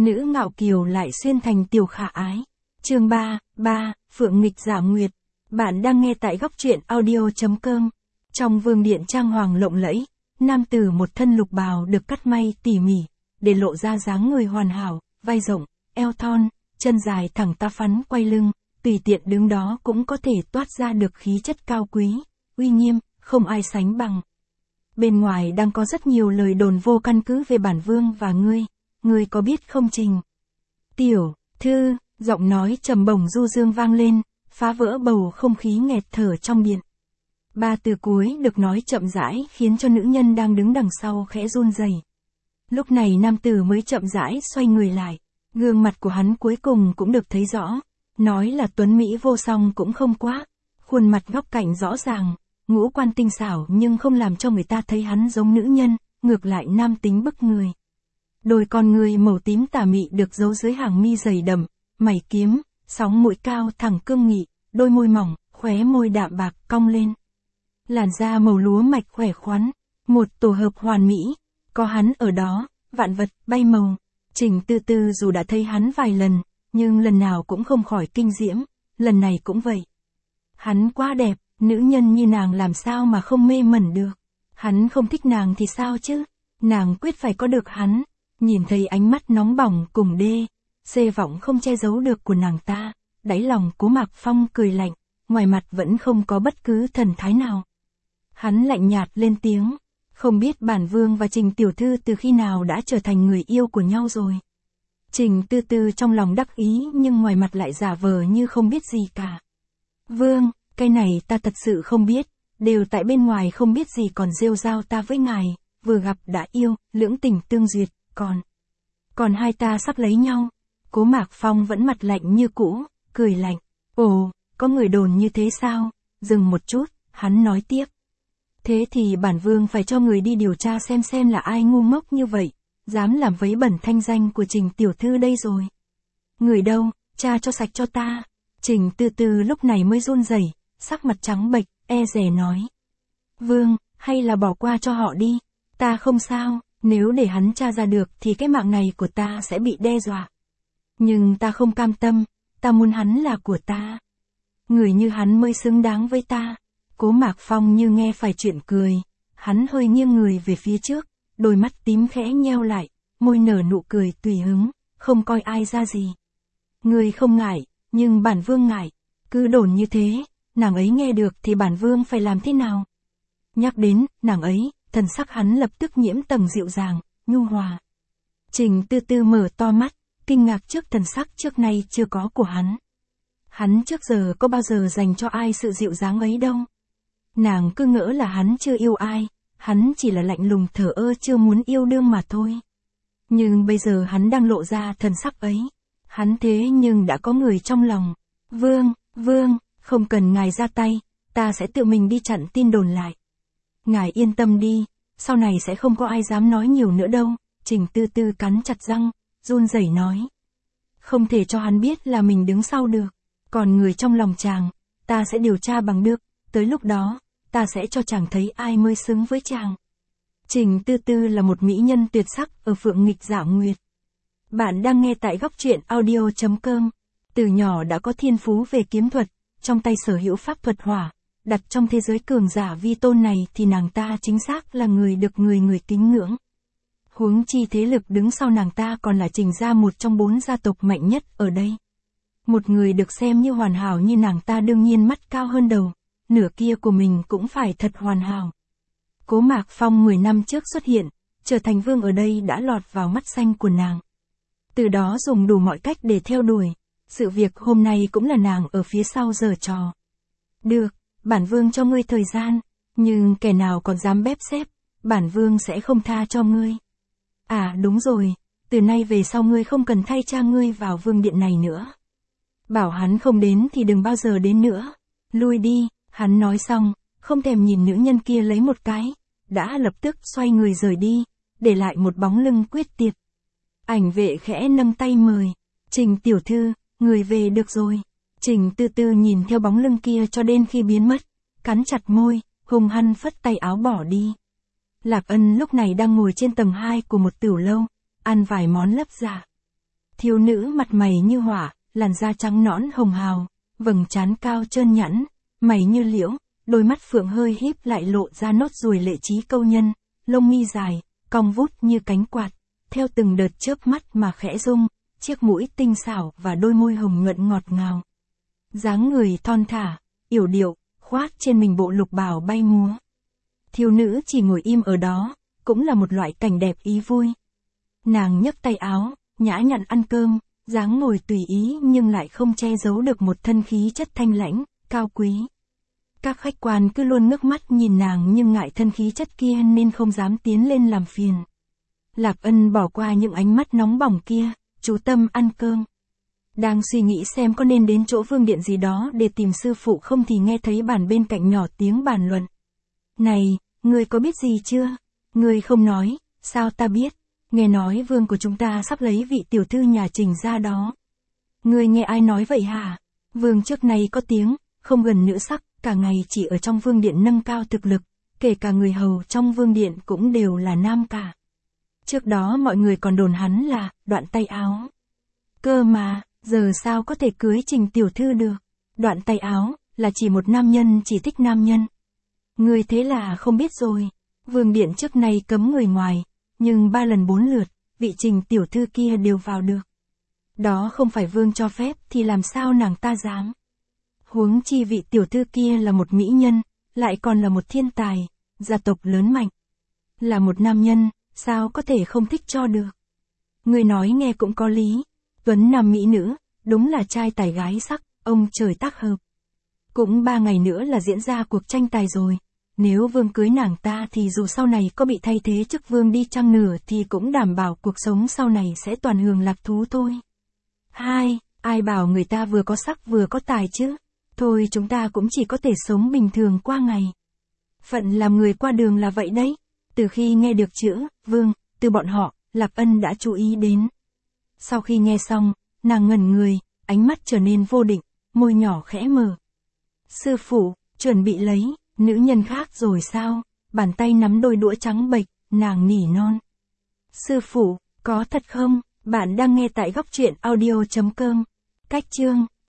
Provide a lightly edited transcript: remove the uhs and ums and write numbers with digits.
nữ ngạo kiều lại xuyên thành tiểu khả ái. Chương 3, Phượng nghịch giả nguyệt. Bạn đang nghe tại góc truyện audio.com. Trong vương điện trang hoàng lộng lẫy, nam tử một thân lục bào được cắt may tỉ mỉ, để lộ ra dáng người hoàn hảo, vai rộng, eo thon, chân dài thẳng tắp phắn quay lưng, tùy tiện đứng đó cũng có thể toát ra được khí chất cao quý, uy nghiêm, không ai sánh bằng. Bên ngoài đang có rất nhiều lời đồn vô căn cứ về bản vương và ngươi có biết không Trình? Tiểu thư, giọng nói trầm bổng du dương vang lên, phá vỡ bầu không khí nghẹt thở trong điện. Ba từ cuối được nói chậm rãi khiến cho nữ nhân đang đứng đằng sau khẽ run rẩy. Lúc này nam tử mới chậm rãi xoay người lại, gương mặt của hắn cuối cùng cũng được thấy rõ, nói là tuấn mỹ vô song cũng không quá, khuôn mặt góc cạnh rõ ràng, ngũ quan tinh xảo nhưng không làm cho người ta thấy hắn giống nữ nhân, ngược lại nam tính bức người. Đôi con người màu tím tà mị được giấu dưới hàng mi dày đậm, mày kiếm, sóng mũi cao thẳng cương nghị, đôi môi mỏng, khóe môi đạm bạc cong lên. Làn da màu lúa mạch khỏe khoắn, một tổ hợp hoàn mỹ, có hắn ở đó, vạn vật bay màu. Trình Tư Tư dù đã thấy hắn vài lần, nhưng lần nào cũng không khỏi kinh diễm, lần này cũng vậy. Hắn quá đẹp, nữ nhân như nàng làm sao mà không mê mẩn được. Hắn không thích nàng thì sao chứ, nàng quyết phải có được hắn. Nhìn thấy ánh mắt nóng bỏng cùng xê vọng không che giấu được của nàng ta, đáy lòng Cố Mạc Phong cười lạnh, ngoài mặt vẫn không có bất cứ thần thái nào. Hắn lạnh nhạt lên tiếng, không biết bản vương và Trình tiểu thư từ khi nào đã trở thành người yêu của nhau rồi. Trình Tư Tư trong lòng đắc ý nhưng ngoài mặt lại giả vờ như không biết gì cả. Vương, cái này ta thật sự không biết, đều tại bên ngoài không biết gì còn rêu rao ta với ngài, vừa gặp đã yêu, lưỡng tình tương duyệt, còn hai ta sắp lấy nhau. Cố Mạc Phong vẫn mặt lạnh như cũ, cười lạnh. Ồ, có người đồn như thế sao? Dừng một chút, hắn nói tiếp. Thế thì bản vương phải cho người đi điều tra xem là ai ngu ngốc như vậy, dám làm vấy bẩn thanh danh của Trình tiểu thư đây rồi. Người đâu, tra cho sạch cho ta. Trình Tư Tư lúc này mới run rẩy, sắc mặt trắng bệch, e dè nói. Vương, hay là bỏ qua cho họ đi, ta không sao, nếu để hắn tra ra được thì cái mạng này của ta sẽ bị đe dọa. Nhưng ta không cam tâm, ta muốn hắn là của ta. Người như hắn mới xứng đáng với ta. Cố Mạc Phong như nghe phải chuyện cười, hắn hơi nghiêng người về phía trước, đôi mắt tím khẽ nheo lại, môi nở nụ cười tùy hứng, không coi ai ra gì. Người không ngại, nhưng bản vương ngại, cứ đồn như thế, nàng ấy nghe được thì bản vương phải làm thế nào? Nhắc đến nàng ấy, thần sắc hắn lập tức nhiễm tầng dịu dàng, nhu hòa. Trình Tư Tư mở to mắt, kinh ngạc trước thần sắc trước nay chưa có của hắn. Hắn trước giờ có bao giờ dành cho ai sự dịu dàng ấy đâu. Nàng cứ ngỡ là hắn chưa yêu ai, hắn chỉ là lạnh lùng thờ ơ chưa muốn yêu đương mà thôi. Nhưng bây giờ hắn đang lộ ra thần sắc ấy. Hắn thế nhưng đã có người trong lòng. Vương, không cần ngài ra tay, ta sẽ tự mình đi chặn tin đồn lại. Ngài yên tâm đi, sau này sẽ không có ai dám nói nhiều nữa đâu. Trình Tư Tư cắn chặt răng, run rẩy nói. Không thể cho hắn biết là mình đứng sau được. Còn người trong lòng chàng, ta sẽ điều tra bằng được. Tới lúc đó, ta sẽ cho chàng thấy ai mới xứng với chàng. Trình Tư Tư là một mỹ nhân tuyệt sắc ở Phượng nghịch giả nguyệt. Bạn đang nghe tại góc truyện audio.com. Từ nhỏ đã có thiên phú về kiếm thuật, trong tay sở hữu pháp thuật hỏa. Đặt trong thế giới cường giả vi tôn này thì nàng ta chính xác là người được người kính ngưỡng. Huống chi thế lực đứng sau nàng ta còn là Trình gia một trong 4 gia tộc mạnh nhất ở đây. Một người được xem như hoàn hảo như nàng ta đương nhiên mắt cao hơn đầu, nửa kia của mình cũng phải thật hoàn hảo. Cố Mạc Phong 10 năm trước xuất hiện, trở thành vương ở đây đã lọt vào mắt xanh của nàng. Từ đó dùng đủ mọi cách để theo đuổi, sự việc hôm nay cũng là nàng ở phía sau giở trò. Được, bản vương cho ngươi thời gian, nhưng kẻ nào còn dám bép xép, bản vương sẽ không tha cho ngươi. À đúng rồi, từ nay về sau ngươi không cần thay cha ngươi vào vương điện này nữa. Bảo hắn không đến thì đừng bao giờ đến nữa. Lui đi, hắn nói xong, không thèm nhìn nữ nhân kia lấy một cái, đã lập tức xoay người rời đi, để lại một bóng lưng quyết tiệt. Ảnh vệ khẽ nâng tay mời. Trình tiểu thư, người về được rồi. Trình Tư Tư nhìn theo bóng lưng kia cho đến khi biến mất, cắn chặt môi, hung hăng phất tay áo bỏ đi. Lạc Ân lúc này đang ngồi trên tầng 2 của một tiểu lâu, ăn vài món lấp dạ. Thiếu nữ mặt mày như hỏa, làn da trắng nõn hồng hào, vầng trán cao trơn nhẵn, mày như liễu, đôi mắt phượng hơi híp lại lộ ra nốt ruồi lệ trí câu nhân, lông mi dài, cong vút như cánh quạt, theo từng đợt chớp mắt mà khẽ rung, chiếc mũi tinh xảo và đôi môi hồng nhuận ngọt ngào. Dáng người thon thả, yểu điệu, khoác trên mình bộ lục bào bay múa. Thiếu nữ chỉ ngồi im ở đó, cũng là một loại cảnh đẹp ý vui. Nàng nhấc tay áo, nhã nhặn ăn cơm, dáng ngồi tùy ý nhưng lại không che giấu được một thân khí chất thanh lãnh, cao quý. Các khách quan cứ luôn ngước mắt nhìn nàng nhưng ngại thân khí chất kia nên không dám tiến lên làm phiền. Lạp Ân bỏ qua những ánh mắt nóng bỏng kia, chú tâm ăn cơm. Đang suy nghĩ xem có nên đến chỗ vương điện gì đó để tìm sư phụ không thì nghe thấy bàn bên cạnh nhỏ tiếng bàn luận. Này, ngươi có biết gì chưa? Ngươi không nói, sao ta biết? Nghe nói vương của chúng ta sắp lấy vị tiểu thư nhà Trình ra đó. Ngươi nghe ai nói vậy hả? Vương trước này có tiếng, không gần nữ sắc, cả ngày chỉ ở trong vương điện nâng cao thực lực, kể cả người hầu trong vương điện cũng đều là nam cả. Trước đó mọi người còn đồn hắn là Đoạn Tay Áo. Cơ mà, giờ sao có thể cưới Trình tiểu thư được? Đoạn Tay Áo là chỉ một nam nhân chỉ thích nam nhân. Ngươi thế là không biết rồi. Vương điện trước nay cấm người ngoài, nhưng 3 lần 4 lượt, vị Trình tiểu thư kia đều vào được. Đó không phải vương cho phép thì làm sao nàng ta dám? Huống chi vị tiểu thư kia là một mỹ nhân, lại còn là một thiên tài, gia tộc lớn mạnh. Là một nam nhân, sao có thể không thích cho được? Người nói nghe cũng có lý. Tuấn nam mỹ nữ, đúng là trai tài gái sắc, ông trời tác hợp. Cũng 3 ngày nữa là diễn ra cuộc tranh tài rồi. Nếu vương cưới nàng ta thì dù sau này có bị thay thế chức vương đi chăng nữa thì cũng đảm bảo cuộc sống sau này sẽ toàn hưởng lạc thú thôi. Ai bảo người ta vừa có sắc vừa có tài chứ? Thôi chúng ta cũng chỉ có thể sống bình thường qua ngày. Phận làm người qua đường là vậy đấy. Từ khi nghe được chữ vương từ bọn họ, Lạp Ân đã chú ý đến. Sau khi nghe xong, nàng ngẩn người, ánh mắt trở nên vô định, môi nhỏ khẽ mở. Sư phụ, chuẩn bị lấy nữ nhân khác rồi sao? Bàn tay nắm đôi đũa trắng bệch, nàng nỉ non. Sư phụ, có thật không? Bạn đang nghe tại góc truyện audio.com. Cách chương